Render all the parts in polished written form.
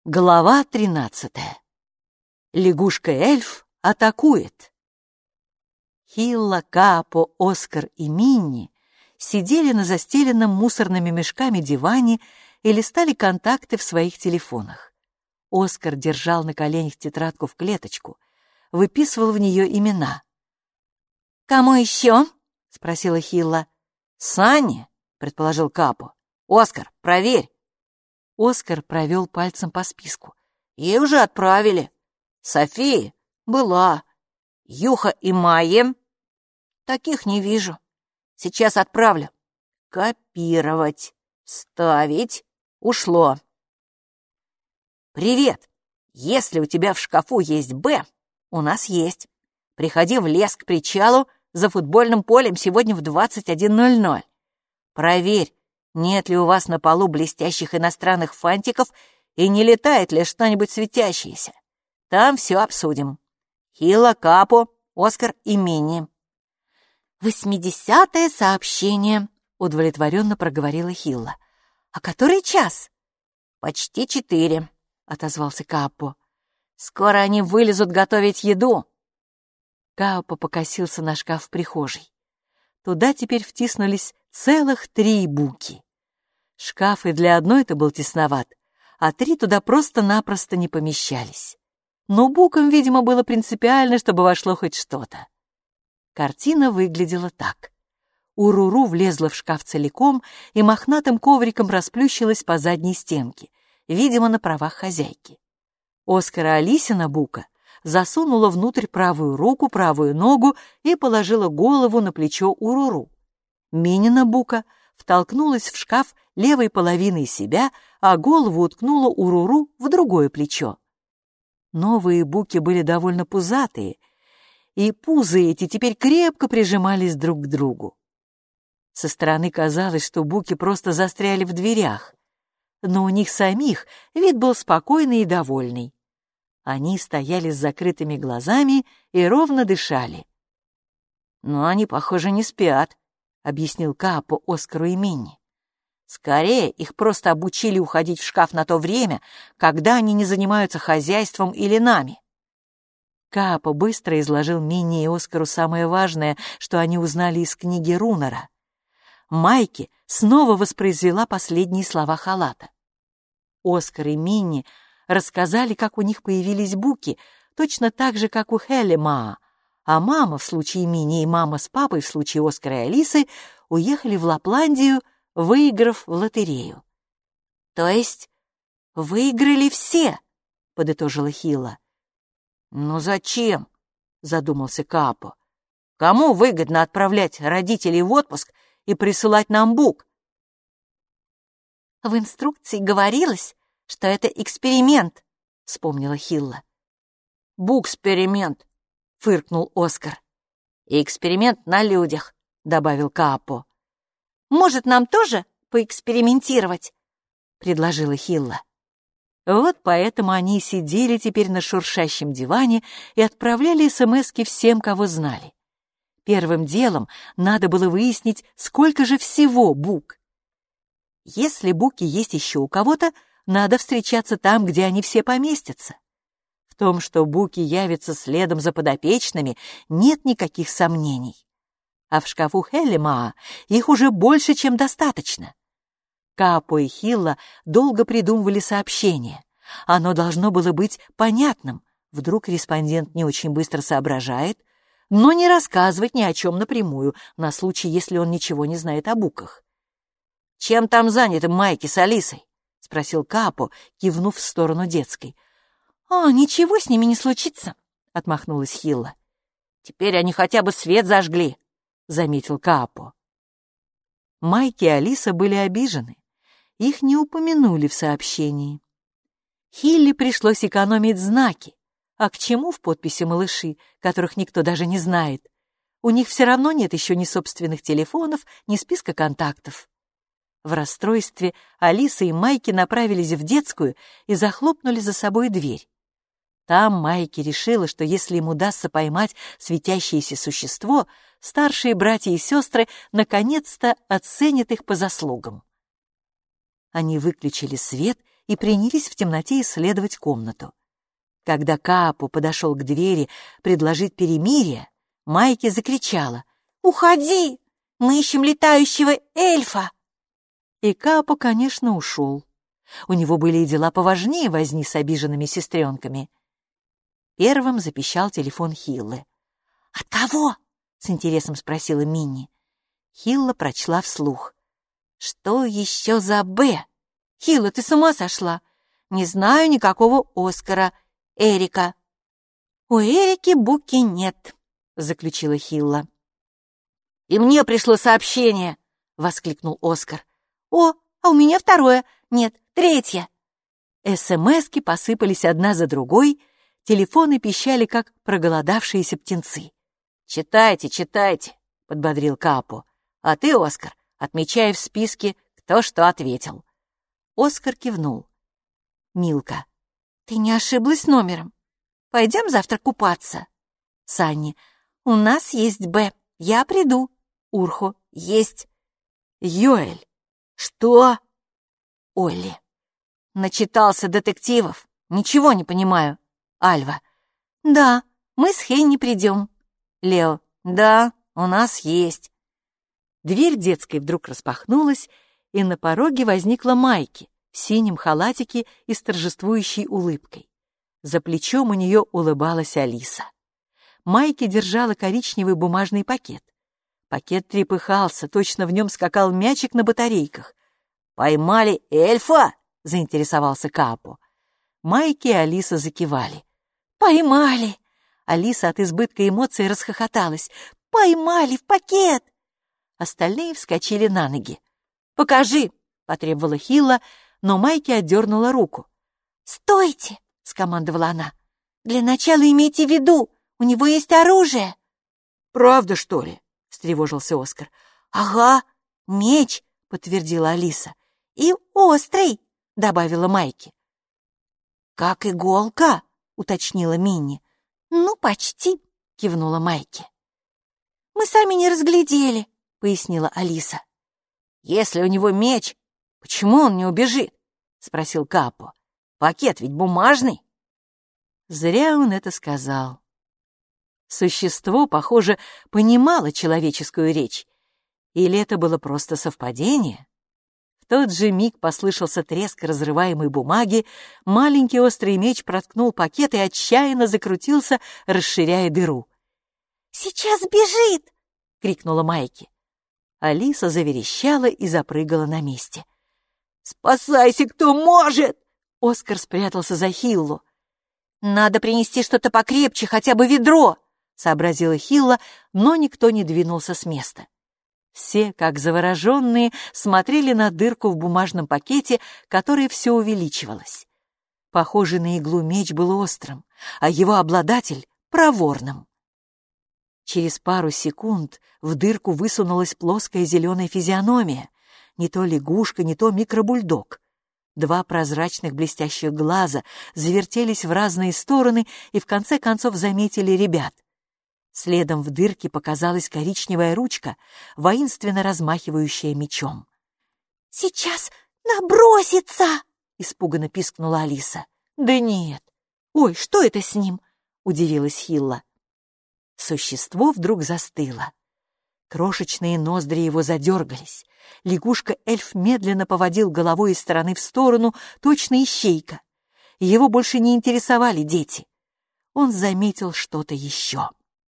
Глава 13. Лягушка-эльф атакует. Хилла, Каапо, Оскар и Минни сидели на застеленном мусорными мешками диване и листали контакты в своих телефонах. Оскар держал на коленях тетрадку в клеточку, выписывал в нее имена. «Кому еще?» — спросила Хилла. «Санни», — предположил Каапо. «Оскар, проверь». Оскар провел пальцем по списку. «Ей уже отправили. София была. Юха и Майя. Таких не вижу. Сейчас отправлю. Копировать. Вставить. Ушло. Привет. Если у тебя в шкафу есть «Б», у нас есть. Приходи в лес к причалу за футбольным полем сегодня в 21:00. Проверь, нет ли у вас на полу блестящих иностранных фантиков и не летает ли что-нибудь светящееся. Там все обсудим. Хилла, Каапо, Оскар и Минни». 80-е сообщение, удовлетворенно проговорила Хилла. «А который час?» «Почти 4», — отозвался Каапо. «Скоро они вылезут готовить еду». Каапо покосился на шкаф в прихожей. Туда теперь втиснулись целых 3 буки. Шкаф и для одной-то был тесноват, а 3 туда просто-напросто не помещались. Но букам, видимо, было принципиально, чтобы вошло хоть что-то. Картина выглядела так. Уруру влезла в шкаф целиком и мохнатым ковриком расплющилась по задней стенке, видимо, на правах хозяйки. Оскара Алисина бука засунула внутрь правую руку, правую ногу и положила голову на плечо Уруру. Минина бука втолкнулась в шкаф левой половиной себя, а голову уткнула Уруру в другое плечо. Новые буки были довольно пузатые, и пузы эти теперь крепко прижимались друг к другу. Со стороны казалось, что буки просто застряли в дверях, но у них самих вид был спокойный и довольный. Они стояли с закрытыми глазами и ровно дышали. «Но они, похоже, не спят», — объяснил Каапо Оскару и Минни. «Скорее, их просто обучили уходить в шкаф на то время, когда они не занимаются хозяйством или нами». Каапо быстро изложил Минни и Оскару самое важное, что они узнали из книги Рунера. Майки снова воспроизвела последние слова халата. Оскар и Минни рассказали, как у них появились буки, точно так же, как у Хелли-Маа, а мама в случае Минни и мама с папой в случае Оскара и Алисы уехали в Лапландию, выиграв в лотерею. «То есть выиграли все?» — подытожила Хилла. «Ну зачем?» — задумался Каапо. «Кому выгодно отправлять родителей в отпуск и присылать нам бук?» «В инструкции говорилось, что это эксперимент», — вспомнила Хилла. «Буксперимент», — фыркнул Оскар. «И эксперимент на людях», — добавил Каапо. «Может, нам тоже поэкспериментировать?» — предложила Хилла. Вот поэтому они и сидели теперь на шуршащем диване и отправляли смски всем, кого знали. Первым делом надо было выяснить, сколько же всего бук. Если буки есть еще у кого-то, надо встречаться там, где они все поместятся. В том, что буки явятся следом за подопечными, нет никаких сомнений. А в шкафу Хелли-Маа их уже больше, чем достаточно. Каапо и Хилла долго придумывали сообщение. Оно должно было быть понятным. Вдруг респондент не очень быстро соображает, но не рассказывать ни о чем напрямую, на случай, если он ничего не знает о буках. «Чем там заняты Майки с Алисой?» — спросил Каапо, кивнув в сторону детской. Ничего с ними не случится», — отмахнулась Хилла. «Теперь они хотя бы свет зажгли», — заметил Каапо. Майки и Алиса были обижены. Их не упомянули в сообщении. Хилле пришлось экономить знаки. А к чему в подписи малыши, которых никто даже не знает? У них все равно нет еще ни собственных телефонов, ни списка контактов. В расстройстве Алиса и Майки направились в детскую и захлопнули за собой дверь. Там Майки решила, что если им удастся поймать светящееся существо, старшие братья и сестры наконец-то оценят их по заслугам. Они выключили свет и принялись в темноте исследовать комнату. Когда Каапо подошел к двери предложить перемирие, Майки закричала: «Уходи! Мы ищем летающего эльфа!» И Каапо, конечно, ушел. У него были и дела поважнее возни с обиженными сестренками. Первым запищал телефон Хиллы. «От кого?» — с интересом спросила Минни. Хилла прочла вслух. «Что еще за «Б»? Хилла, ты с ума сошла? Не знаю никакого Оскара. Эрика». «У Эрики Буки нет», — заключила Хилла. «И мне пришло сообщение», — воскликнул Оскар. «О, а у меня второе. Нет, третье». СМСки посыпались одна за другой, телефоны пищали, как проголодавшиеся птенцы. «Читайте, читайте», — подбодрил Каапо. «А ты, Оскар, отмечай в списке, кто что ответил». Оскар кивнул. «Милка, ты не ошиблась номером? Пойдем завтра купаться?» Санни: «У нас есть Б. Я приду». Урхо: «Есть». Йоэль: «Что?» Олли: «Начитался детективов. Ничего не понимаю». Альва: «Да, мы с Хейни придем». Лео: «Да, у нас есть». Дверь детской вдруг распахнулась, и на пороге возникла Майки в синем халатике и с торжествующей улыбкой. За плечом у нее улыбалась Алиса. Майки держала коричневый бумажный пакет. Пакет трепыхался, точно в нем скакал мячик на батарейках. «Поймали эльфа?» — заинтересовался Каапо. Майки и Алиса закивали. «Поймали!» Алиса от избытка эмоций расхохоталась. «Поймали в пакет!» Остальные вскочили на ноги. «Покажи!» — потребовала Хилла, но Майки отдернула руку. «Стойте!» — скомандовала она. «Для начала имейте в виду, у него есть оружие!» «Правда, что ли?» — встревожился Оскар. «Ага, меч!» — подтвердила Алиса. «И острый!» — добавила Майки. «Как иголка?» — уточнила Минни. «Ну, почти!» — кивнула Майки. «Мы сами не разглядели», — пояснила Алиса. «Если у него меч, почему он не убежит?» — спросил Каапо. «Пакет ведь бумажный». Зря он это сказал. Существо, похоже, понимало человеческую речь. Или это было просто совпадение? В тот же миг послышался треск разрываемой бумаги, маленький острый меч проткнул пакет и отчаянно закрутился, расширяя дыру. «Сейчас бежит!» — крикнула Майки. Алиса заверещала и запрыгала на месте. «Спасайся, кто может!» Оскар спрятался за Хиллу. «Надо принести что-то покрепче, хотя бы ведро!» — сообразила Хилла, но никто не двинулся с места. Все, как завороженные, смотрели на дырку в бумажном пакете, которая все увеличивалась. Похожий на иглу меч был острым, а его обладатель — проворным. Через пару секунд в дырку высунулась плоская зеленая физиономия, не то лягушка, не то микробульдог. Два прозрачных блестящих глаза завертелись в разные стороны и в конце концов заметили ребят. Следом в дырке показалась коричневая ручка, воинственно размахивающая мечом. «Сейчас набросится!» — испуганно пискнула Алиса. «Да нет! Ой, что это с ним?» — удивилась Хилла. Существо вдруг застыло. Крошечные ноздри его задергались. Лягушка-эльф медленно поводил головой из стороны в сторону, точно ищейка. Его больше не интересовали дети. Он заметил что-то еще.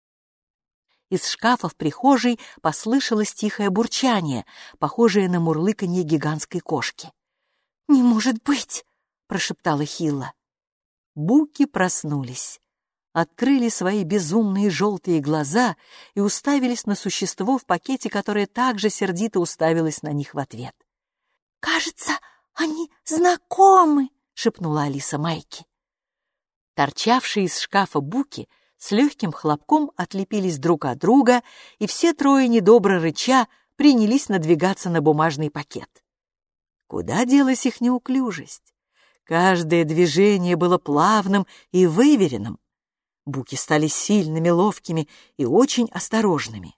Из шкафа в прихожей послышалось тихое бурчание, похожее на мурлыканье гигантской кошки. «Не может быть!» — прошептала Хилла. Буки проснулись, открыли свои безумные желтые глаза и уставились на существо в пакете, которое также сердито уставилось на них в ответ. «Кажется, они знакомы!» — шепнула Алиса Майки. Торчавшие из шкафа буки с легким хлопком отлепились друг от друга, и все трое, недобро рыча, принялись надвигаться на бумажный пакет. Куда делась их неуклюжесть? Каждое движение было плавным и выверенным. Буки стали сильными, ловкими и очень осторожными.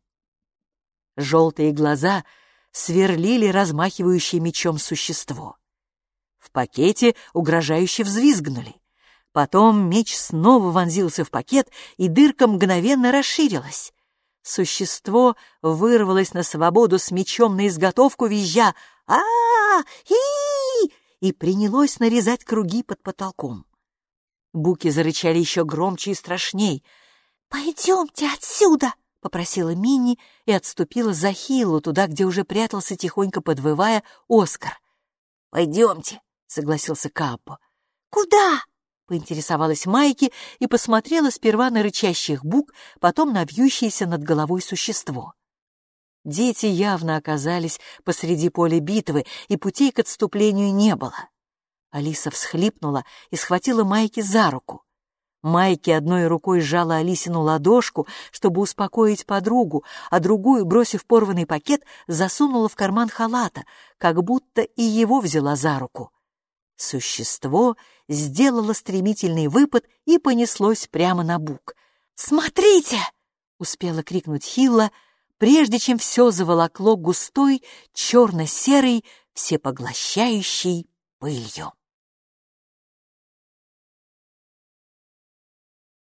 Желтые глаза сверлили размахивающее мечом существо. В пакете угрожающе взвизгнули. Потом меч снова вонзился в пакет, и дырка мгновенно расширилась. Существо вырвалось на свободу с мечом на изготовку, визжа «А-а-и!» и принялось нарезать круги под потолком. Буки зарычали еще громче и страшней. «Пойдемте отсюда!» — попросила Минни и отступила за Хиллу, туда, где уже прятался, тихонько подвывая, Оскар. «Пойдемте!» — согласился Каапо. «Куда?» — поинтересовалась Майки и посмотрела сперва на рычащих бук, потом на вьющееся над головой существо. Дети явно оказались посреди поля битвы, и путей к отступлению не было. Алиса всхлипнула и схватила Майки за руку. Майки одной рукой сжала Алисину ладошку, чтобы успокоить подругу, а другую, бросив порванный пакет, засунула в карман халата, как будто и его взяла за руку. Существо сделало стремительный выпад и понеслось прямо на Бук. «Смотрите!» — успела крикнуть Хилла, прежде чем все заволокло густой, черно-серой, всепоглощающей пылью.